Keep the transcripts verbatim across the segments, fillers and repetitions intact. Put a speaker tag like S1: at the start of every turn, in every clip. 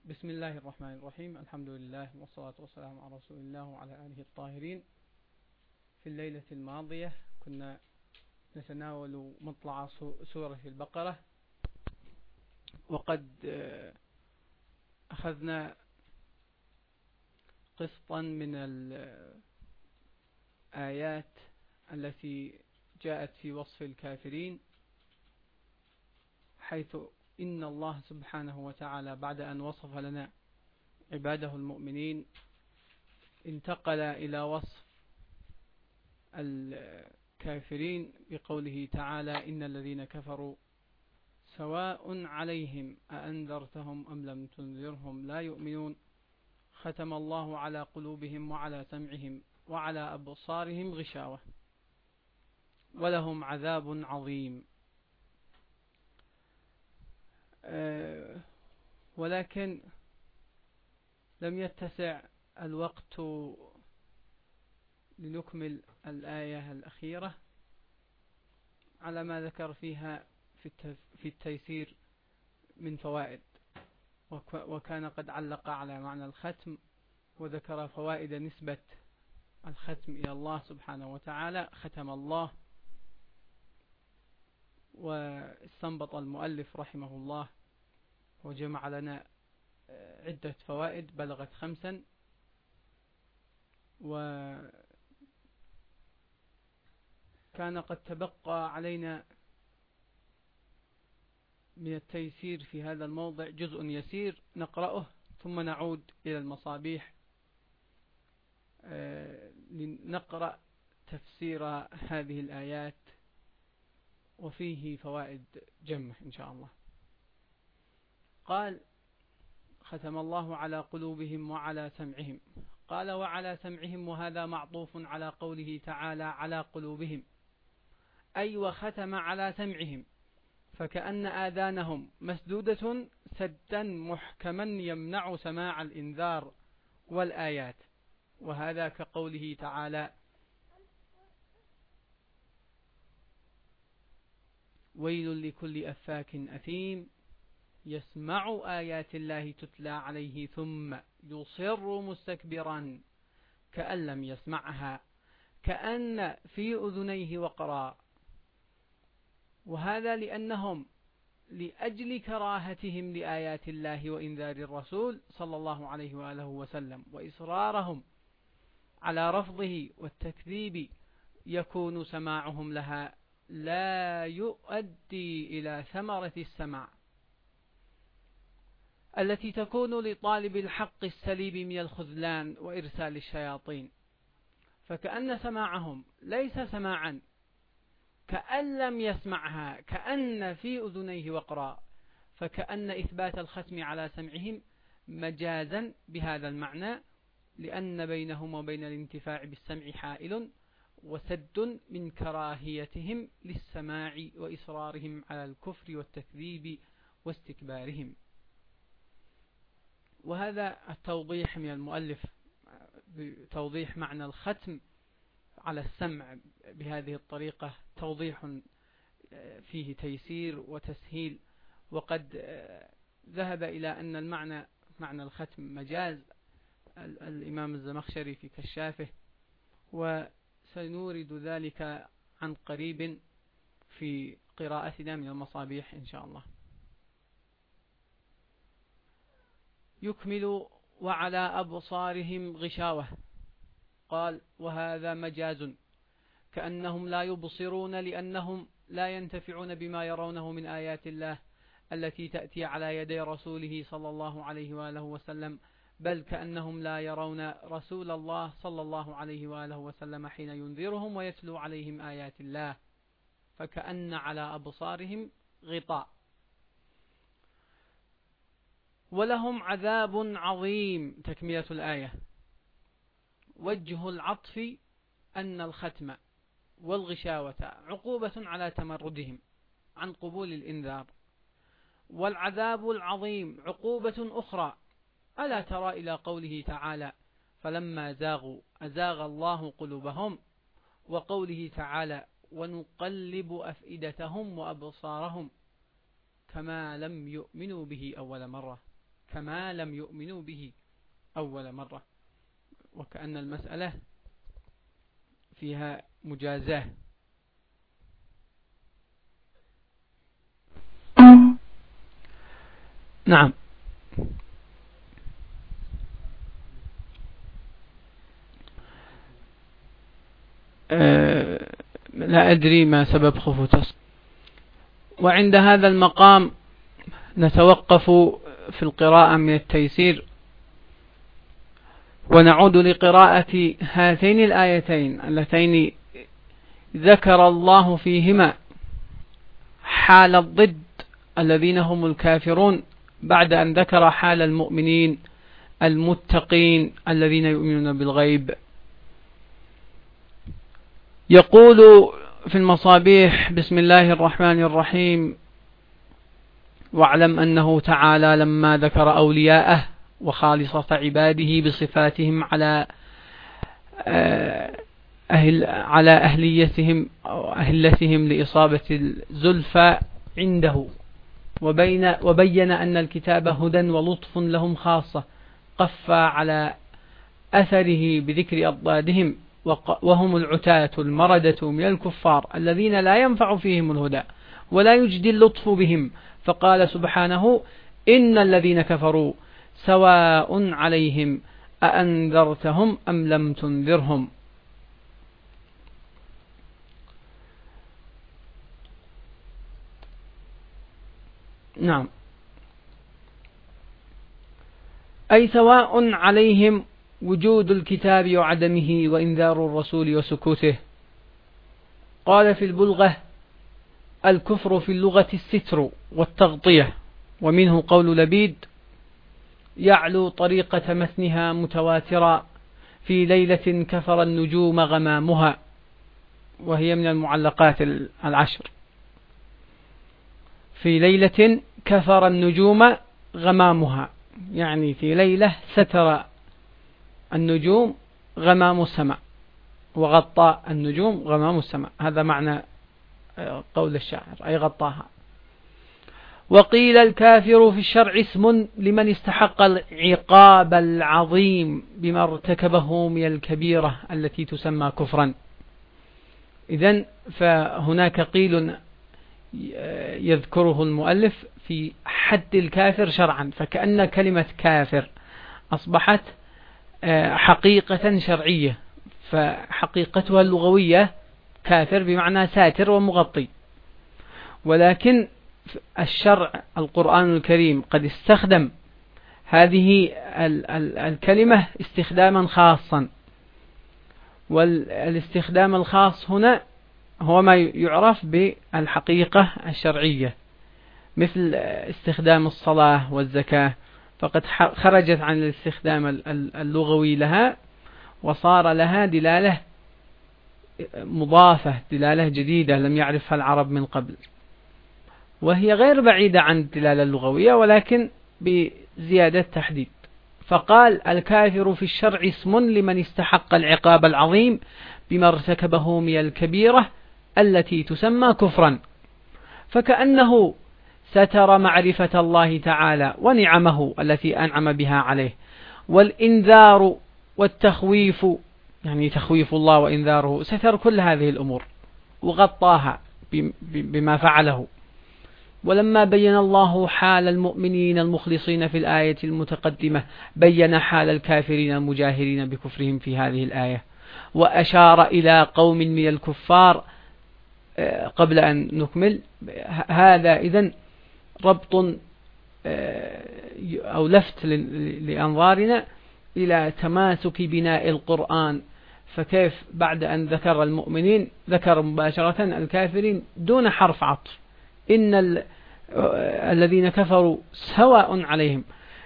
S1: بسم الله الرحمن الرحيم. الحمد لله والصلاة والسلام على رسول الله وعلى آله الطاهرين. في الليلة الماضية كنا نتناول مطلع سورة البقرة، وقد أخذنا قسطا من الآيات التي جاءت في وصف الكافرين، حيث إن الله سبحانه وتعالى بعد أن وصف لنا عباده المؤمنين انتقل إلى وصف الكافرين بقوله تعالى: إن الذين كفروا سواء عليهم أأنذرتهم أم لم تنذرهم لا يؤمنون، ختم الله على قلوبهم وعلى سمعهم وعلى أبصارهم غشاوة ولهم عذاب عظيم. أه ولكن لم يتسع الوقت لنكمل الآية الأخيرة على ما ذكر فيها في التيسير من فوائد، وكان قد علق على معنى الختم وذكر فوائد نسبة الختم إلى الله سبحانه وتعالى. ختم الله، واستنبط المؤلف رحمه الله وجمع لنا عدة فوائد بلغت خمسا، وكان قد تبقى علينا من التيسير في هذا الموضع جزء يسير نقرأه ثم نعود إلى المصابيح لنقرأ تفسير هذه الآيات، وفيه فوائد جمة إن شاء الله. قال: ختم الله على قلوبهم وعلى سمعهم. قال: وعلى سمعهم، وهذا معطوف على قوله تعالى على قلوبهم، أي وختم على سمعهم، فكأن آذانهم مسدودة سدا محكما يمنع سماع الإنذار والآيات، وهذا كقوله تعالى: ويل لكل أفاك أثيم يسمع آيات الله تتلى عليه ثم يصر مستكبرا كأن لم يسمعها كأن في أذنيه وقرا. وهذا لأنهم لأجل كراهتهم لآيات الله وإنذار الرسول صلى الله عليه وآله وسلم وإصرارهم على رفضه والتكذيب يكون سماعهم لها لا يؤدي إلى ثمرة السماع التي تكون لطالب الحق السليم من الخذلان وإرسال الشياطين، فكأن سماعهم ليس سماعا كأن لم يسمعها كأن في أذنيه وقرا، فكأن إثبات الختم على سمعهم مجازا بهذا المعنى، لأن بينهم وبين الانتفاع بالسمع حائل وسد من كراهيتهم للسماع وإصرارهم على الكفر والتكذيب واستكبارهم. وهذا التوضيح من المؤلف بتوضيح معنى الختم على السمع بهذه الطريقة توضيح فيه تيسير وتسهيل، وقد ذهب إلى أن المعنى معنى الختم مجاز الإمام الزمخشري في كشافه، وسنورد ذلك عن قريب في قراءتنا من المصابيح إن شاء الله. يكمل: وعلى أبصارهم غشاوة. قال: وهذا مجاز، كأنهم لا يبصرون لأنهم لا ينتفعون بما يرونه من آيات الله التي تأتي على يدي رسوله صلى الله عليه وآله وسلم، بل كأنهم لا يرون رسول الله صلى الله عليه وآله وسلم حين ينذرهم ويتلو عليهم آيات الله، فكأن على أبصارهم غطاء. ولهم عذاب عظيم. تكملة الآية: وجه العطف أن الختم والغشاوة عقوبة على تمردهم عن قبول الإنذار، والعذاب العظيم عقوبة أخرى. ألا ترى إلى قوله تعالى: فلما زاغوا أزاغ الله قلوبهم، وقوله تعالى: ونقلب أفئدتهم وأبصارهم كما لم يؤمنوا به أول مرة. كما لم يؤمنوا به أول مرة، وكأن المسألة فيها مجازاة. نعم. أه لا أدري ما سبب خفوت. وعند هذا المقام نتوقف في القراءة من التيسير، ونعود لقراءة هاتين الآيتين اللتين ذكر الله فيهما حال الضد الذين هم الكافرون، بعد أن ذكر حال المؤمنين المتقين الذين يؤمنون بالغيب. يقول في المصابيح: بسم الله الرحمن الرحيم: واعلم أنه تعالى لما ذكر أولياءه وخالصة عباده بصفاتهم على أهل على أهليتهم أو أهلتهم لإصابة الزلفى عنده، وبين وبين أن الكتاب هدى ولطف لهم خاصة، قفى على أثره بذكر أضدادهم وهم العتاة المردة من الكفار الذين لا ينفع فيهم الهدى ولا يجدي اللطف بهم، فقال سبحانه: إن الذين كفروا سواء عليهم أأنذرتهم أم لم تنذرهم. نعم، أي سواء عليهم وجود الكتاب وعدمه وإنذار الرسول وسكوته. قال في البلغة: الكفر في اللغة الستر والتغطية، ومنه قول لبيد: يعلو طريقة مثنها متواترا في ليلة كفر النجوم غمامها، وهي من المعلقات العشر. في ليلة كفر النجوم غمامها، يعني في ليلة ستر النجوم غمام السماء، وغطى النجوم غمام السماء، هذا معنى قول الشاعر، أي غطاها. وقيل: الكافر في الشرع اسم لمن استحق العقاب العظيم بما ارتكبه من الكبيرة التي تسمى كفرا. إذن فهناك قيل يذكره المؤلف في حد الكافر شرعا، فكأن كلمة كافر أصبحت حقيقة شرعية، فحقيقتها اللغوية كافر بمعنى ساتر ومغطي، ولكن الشرع القرآن الكريم قد استخدم هذه الكلمة استخداما خاصا، والاستخدام الخاص هنا هو ما يعرف بالحقيقة الشرعية، مثل استخدام الصلاة والزكاة، فقد خرجت عن الاستخدام اللغوي لها وصار لها دلالة مضافة، دلالة جديدة لم يعرفها العرب من قبل، وهي غير بعيدة عن الدلالة اللغوية ولكن بزيادة تحديد. فقال: الكافر في الشرع اسم لمن استحق العقاب العظيم بما ارتكبه من الكبيرة التي تسمى كفرا، فكأنه ستر معرفة الله تعالى ونعمه التي أنعم بها عليه، والإنذار والتخويف، يعني تخويف الله وإنذاره، ستر كل هذه الأمور وغطاها بما فعله. ولما بين الله حال المؤمنين المخلصين في الآية المتقدمة، بين حال الكافرين المجاهرين بكفرهم في هذه الآية، وأشار إلى قوم من الكفار قبل أن نكمل. هذا إذن ربط أو لفت لأنظارنا إلى تماسك بناء القرآن، فكيف بعد أن ذكر المؤمنين ذكر مباشرة الكافرين دون حرف عطف: إن الذين كفروا سواء عليهم.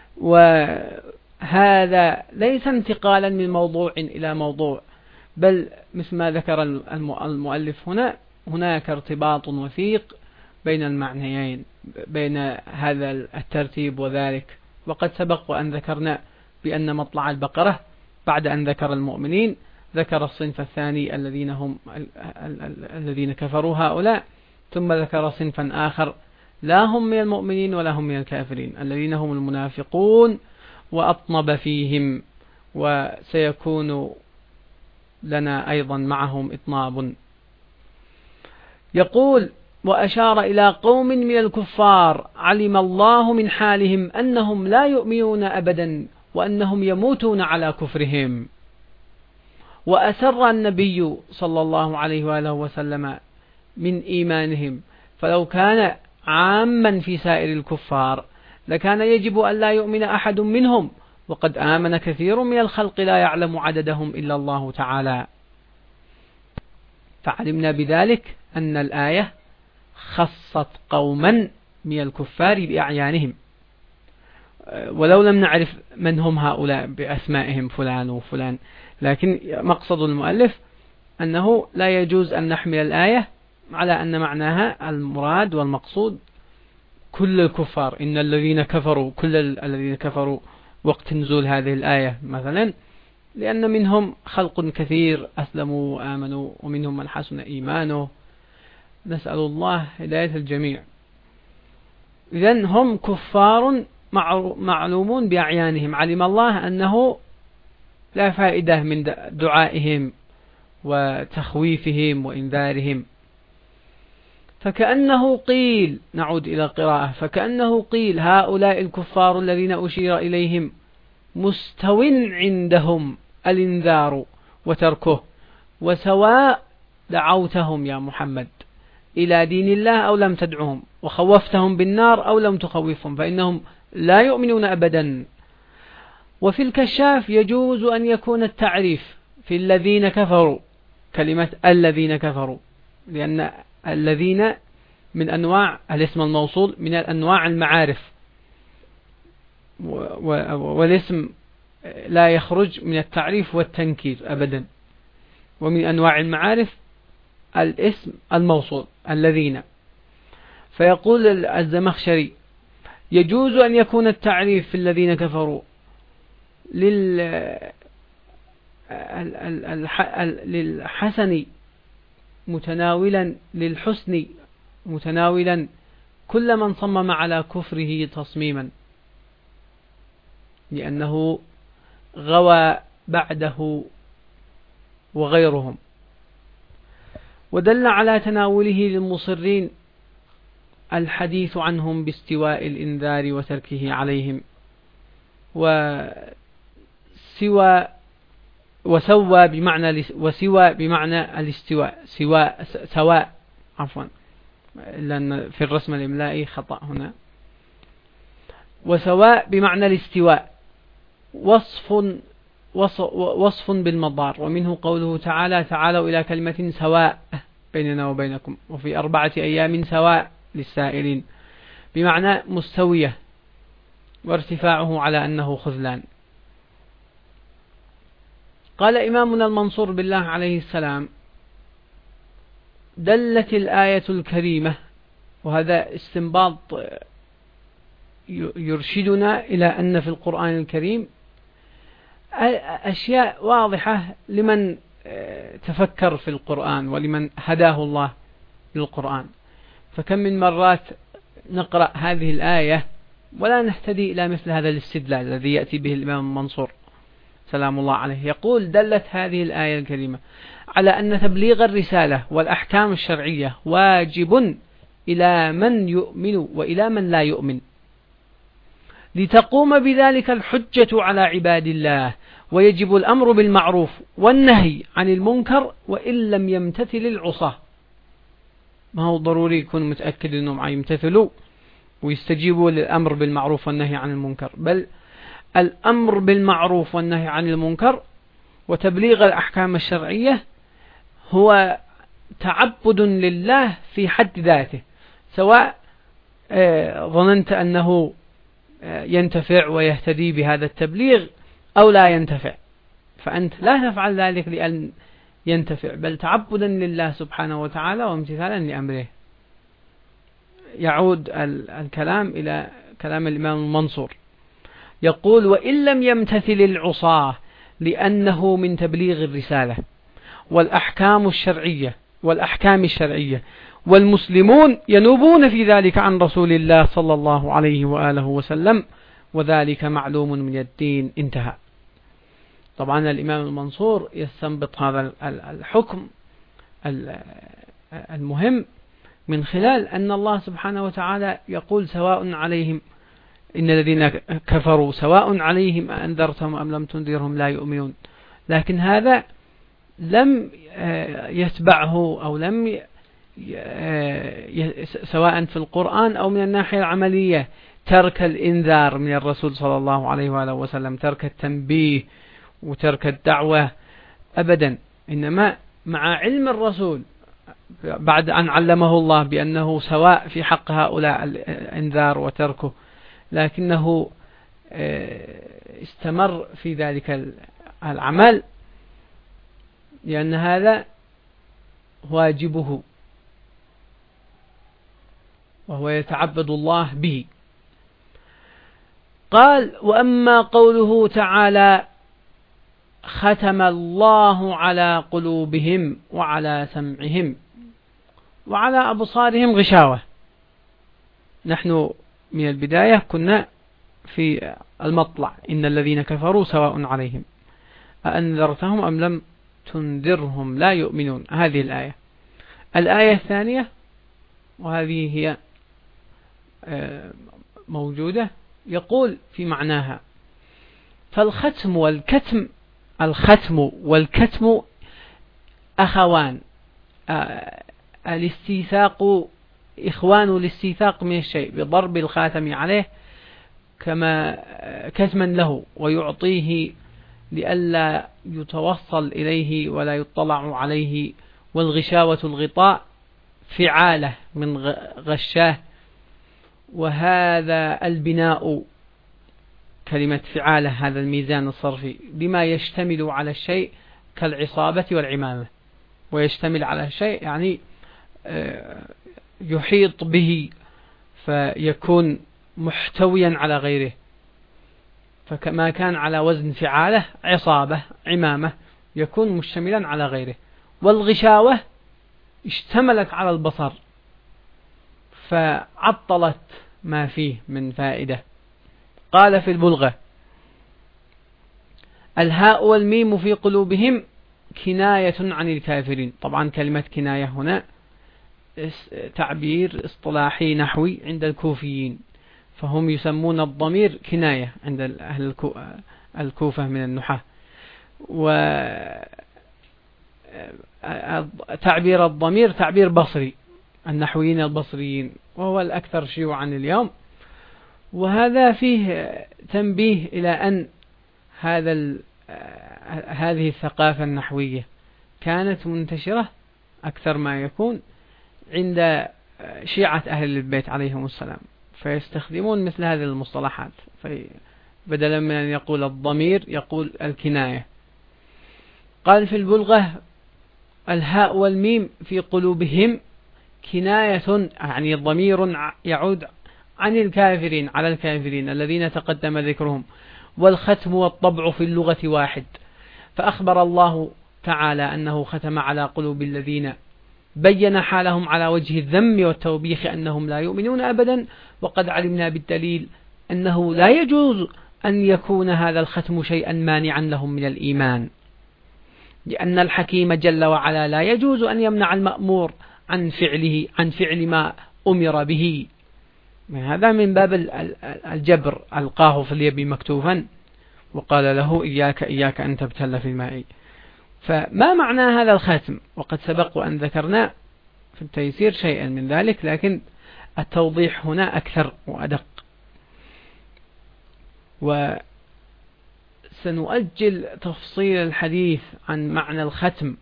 S1: وهذا ليس انتقالا من موضوع إلى موضوع، بل مثل ما ذكر المؤلف هنا، هناك ارتباط وثيق بين المعنيين، بين هذا الترتيب وذلك. وقد سبق وأن ذكرنا بأن مطلع البقرة بعد أن ذكر المؤمنين ذكر الصنف الثاني الذين هم الذين كفروا هؤلاء، ثم ذكر صنفا آخر لا هم من المؤمنين ولا هم من الكافرين، الذين هم المنافقون وأطنب فيهم، وسيكون لنا أيضا معهم إطناب. يقول: وأشار إلى قوم من الكفار علم الله من حالهم أنهم لا يؤمنون أبدا وأنهم يموتون على كفرهم. وأسر النبي صلى الله عليه وآله وسلم من إيمانهم، فلو كان عاما في سائر الكفار لكان يجب أن لا يؤمن أحد منهم، وقد آمن كثير من الخلق لا يعلم عددهم إلا الله تعالى. فعلمنا بذلك أن الآية خصت قوما من الكفار بأعيانهم، ولو لم نعرف من هم هؤلاء بأسمائهم فلان وفلان، لكن مقصد المؤلف أنه لا يجوز أن نحمل الآية على أن معناها المراد والمقصود كل الكفار، إن الذين كفروا، كل الذين كفروا وقت نزول هذه الآية مثلا، لأن منهم خلق كثير أسلموا وآمنوا ومنهم من حسن إيمانه، نسأل الله هداية الجميع. إذن هم كفار معلومون بأعيانهم، علم الله أنه لا فائدة من دعائهم وتخويفهم وإنذارهم. فكأنه قيل، نعود إلى القراءة، فكأنه قيل هؤلاء الكفار الذين أشير إليهم مستو عندهم الإنذار وتركه، وسواء دعوتهم يا محمد إلى دين الله أو لم تدعوهم، وخوفتهم بالنار أو لم تخوفهم، فإنهم لا يؤمنون أبدا. وفي الكشاف يجوز أن يكون التعريف في الذين كفروا كلمة الذين كفروا، لأن الذين من أنواع الاسم الموصول، من الأنواع المعارف، والاسم لا يخرج من التعريف والتنكير أبدا. ومن أنواع المعارف الاسم الموصول الذين. فيقول الزمخشري: يجوز أن يكون التعريف في الذين كفروا للحسن متناولا للحسن متناولا كل من صمم على كفره تصميما، لأنه غوى بعده وغيرهم. ودل على تناوله للمصرين الحديث عنهم باستواء الإنذار وتركه عليهم، وسوى وسوى بمعنى وسوى بمعنى الاستواء، سواء سواء عفوا، لأن في الرسم الإملائي خطأ هنا. وسواء بمعنى الاستواء وصف وصف بالمضار، ومنه قوله تعالى: تعالوا إلى كلمة سواء بيننا وبينكم، وفي أربعة أيام سواء للسائلين، بمعنى مستوية، وارتفاعه على أنه خذلان. قال إمامنا المنصور بالله عليه السلام: دلت الآية الكريمة، وهذا استنباط يرشدنا إلى أن في القرآن الكريم أشياء واضحة لمن تفكر في القرآن ولمن هداه الله للقرآن. فكم من مرات نقرأ هذه الآية ولا نهتدي إلى مثل هذا الاستدلال الذي يأتي به الإمام المنصور سلام الله عليه. يقول: دلت هذه الآية الكريمة على أن تبليغ الرسالة والأحكام الشرعية واجب إلى من يؤمن وإلى من لا يؤمن، لتقوم بذلك الحجة على عباد الله، ويجب الأمر بالمعروف والنهي عن المنكر وإن لم يمتثل العصاة. ما هو ضروري يكون متأكد أنهم يمتثلوا ويستجيبوا للأمر بالمعروف والنهي عن المنكر، بل الأمر بالمعروف والنهي عن المنكر وتبليغ الأحكام الشرعية هو تعبد لله في حد ذاته، سواء ظننت أنه ينتفع ويهتدي بهذا التبليغ أو لا ينتفع، فأنت لا تفعل ذلك لأن ينتفع، بل تعبدا لله سبحانه وتعالى وامتثالا لأمره. يعود الكلام إلى كلام الإمام المنصور، يقول: وإن لم يمتثل العصاة، لأنه من تبليغ الرسالة والأحكام الشرعية والأحكام الشرعية، والمسلمون ينوبون في ذلك عن رسول الله صلى الله عليه وآله وسلم، وذلك معلوم من الدين. انتهى. طبعا الإمام المنصور يستنبط هذا الحكم المهم من خلال أن الله سبحانه وتعالى يقول سواء عليهم إن الذين كفروا سواء عليهم أنذرتهم أم لم تنذرهم لا يؤمنون. لكن هذا لم يتبعه أو لم سواء في القرآن أو من الناحية العملية ترك الإنذار من الرسول صلى الله عليه وآله وسلم، ترك التنبيه وترك الدعوة أبدا، إنما مع علم الرسول بعد أن علمه الله بأنه سواء في حق هؤلاء الإنذار وتركه، لكنه استمر في ذلك العمل لأن هذا واجبه وهو يتعبد الله به. قال: وأما قوله تعالى: ختم الله على قلوبهم وعلى سمعهم وعلى أبصارهم غشاوة. نحن من البداية كنا في المطلع: إن الذين كفروا سواء عليهم أأنذرتهم أم لم تنذرهم لا يؤمنون. هذه الآية. الآية الثانية، وهذه هي موجودة، يقول في معناها: فالختم والكتم، الختم والكتم أخوان، الاستيثاق إخوان الاستيثاق من الشيء بضرب الخاتم عليه كما كتما له ويعطيه لئلا يتوصل إليه ولا يطلع عليه. والغشاوة الغطاء فعالة من غشاه، وهذا البناء كلمة فعالة هذا الميزان الصرفي بما يشتمل على الشيء كالعصابة والعمامة، ويشتمل على الشيء يعني يحيط به فيكون محتويا على غيره، فكما كان على وزن فعالة عصابة عمامة يكون مشتملا على غيره. والغشاوة اشتملت على البصر فعطلت ما فيه من فائدة. قال في البلغة: الهاء والميم في قلوبهم كناية عن الكافرين. طبعا كلمة كناية هنا تعبير اصطلاحي نحوي عند الكوفيين، فهم يسمون الضمير كناية عند أهل الكوفة من النحاة. وتعبير الضمير تعبير بصري، النحويين البصريين، وهو الأكثر شيوعا اليوم. وهذا فيه تنبيه إلى أن هذا هذه الثقافة النحوية كانت منتشرة أكثر ما يكون عند شيعة أهل البيت عليهم السلام، فيستخدمون مثل هذه المصطلحات، بدلا من أن يقول الضمير يقول الكناية. قال في البلغة: الهاء والميم في قلوبهم كناية، يعني الضمير يعود عن الكافرين على الكافرين الذين تقدم ذكرهم. والختم والطبع في اللغة واحد، فأخبر الله تعالى أنه ختم على قلوب الذين بين حالهم على وجه الذم والتوبيخ أنهم لا يؤمنون أبدا. وقد علمنا بالدليل أنه لا يجوز أن يكون هذا الختم شيئا مانعا لهم من الإيمان، لأن الحكيم جل وعلا لا يجوز أن يمنع المأمور عن فعله عن فعل ما أمر به. هذا من باب الجبر، ألقاه في اليم مكتوفا وقال له: إياك إياك أن تبتل في الماء. فما معنى هذا الختم؟ وقد سبق وأن ذكرنا في التيسير شيئا من ذلك، لكن التوضيح هنا أكثر وأدق. وسنؤجل تفصيل الحديث عن معنى الختم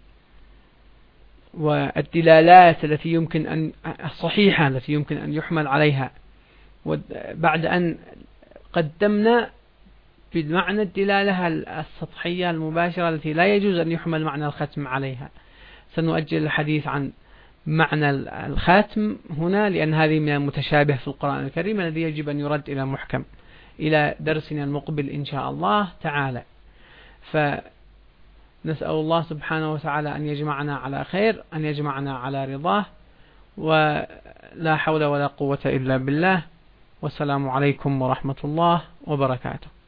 S1: والدلالات التي يمكن أن الصحيحة التي يمكن أن يحمل عليها، بعد أن قدمنا بالمعنى الدلالة السطحية المباشرة التي لا يجوز أن يحمل معنى الختم عليها. سنؤجل الحديث عن معنى الختم هنا، لأن هذه من المتشابه في القرآن الكريم الذي يجب أن يرد إلى محكم، إلى درسنا المقبل إن شاء الله تعالى. نسأل الله سبحانه وتعالى أن يجمعنا على خير، أن يجمعنا على رضاه، ولا حول ولا قوة إلا بالله. والسلام عليكم ورحمة الله وبركاته.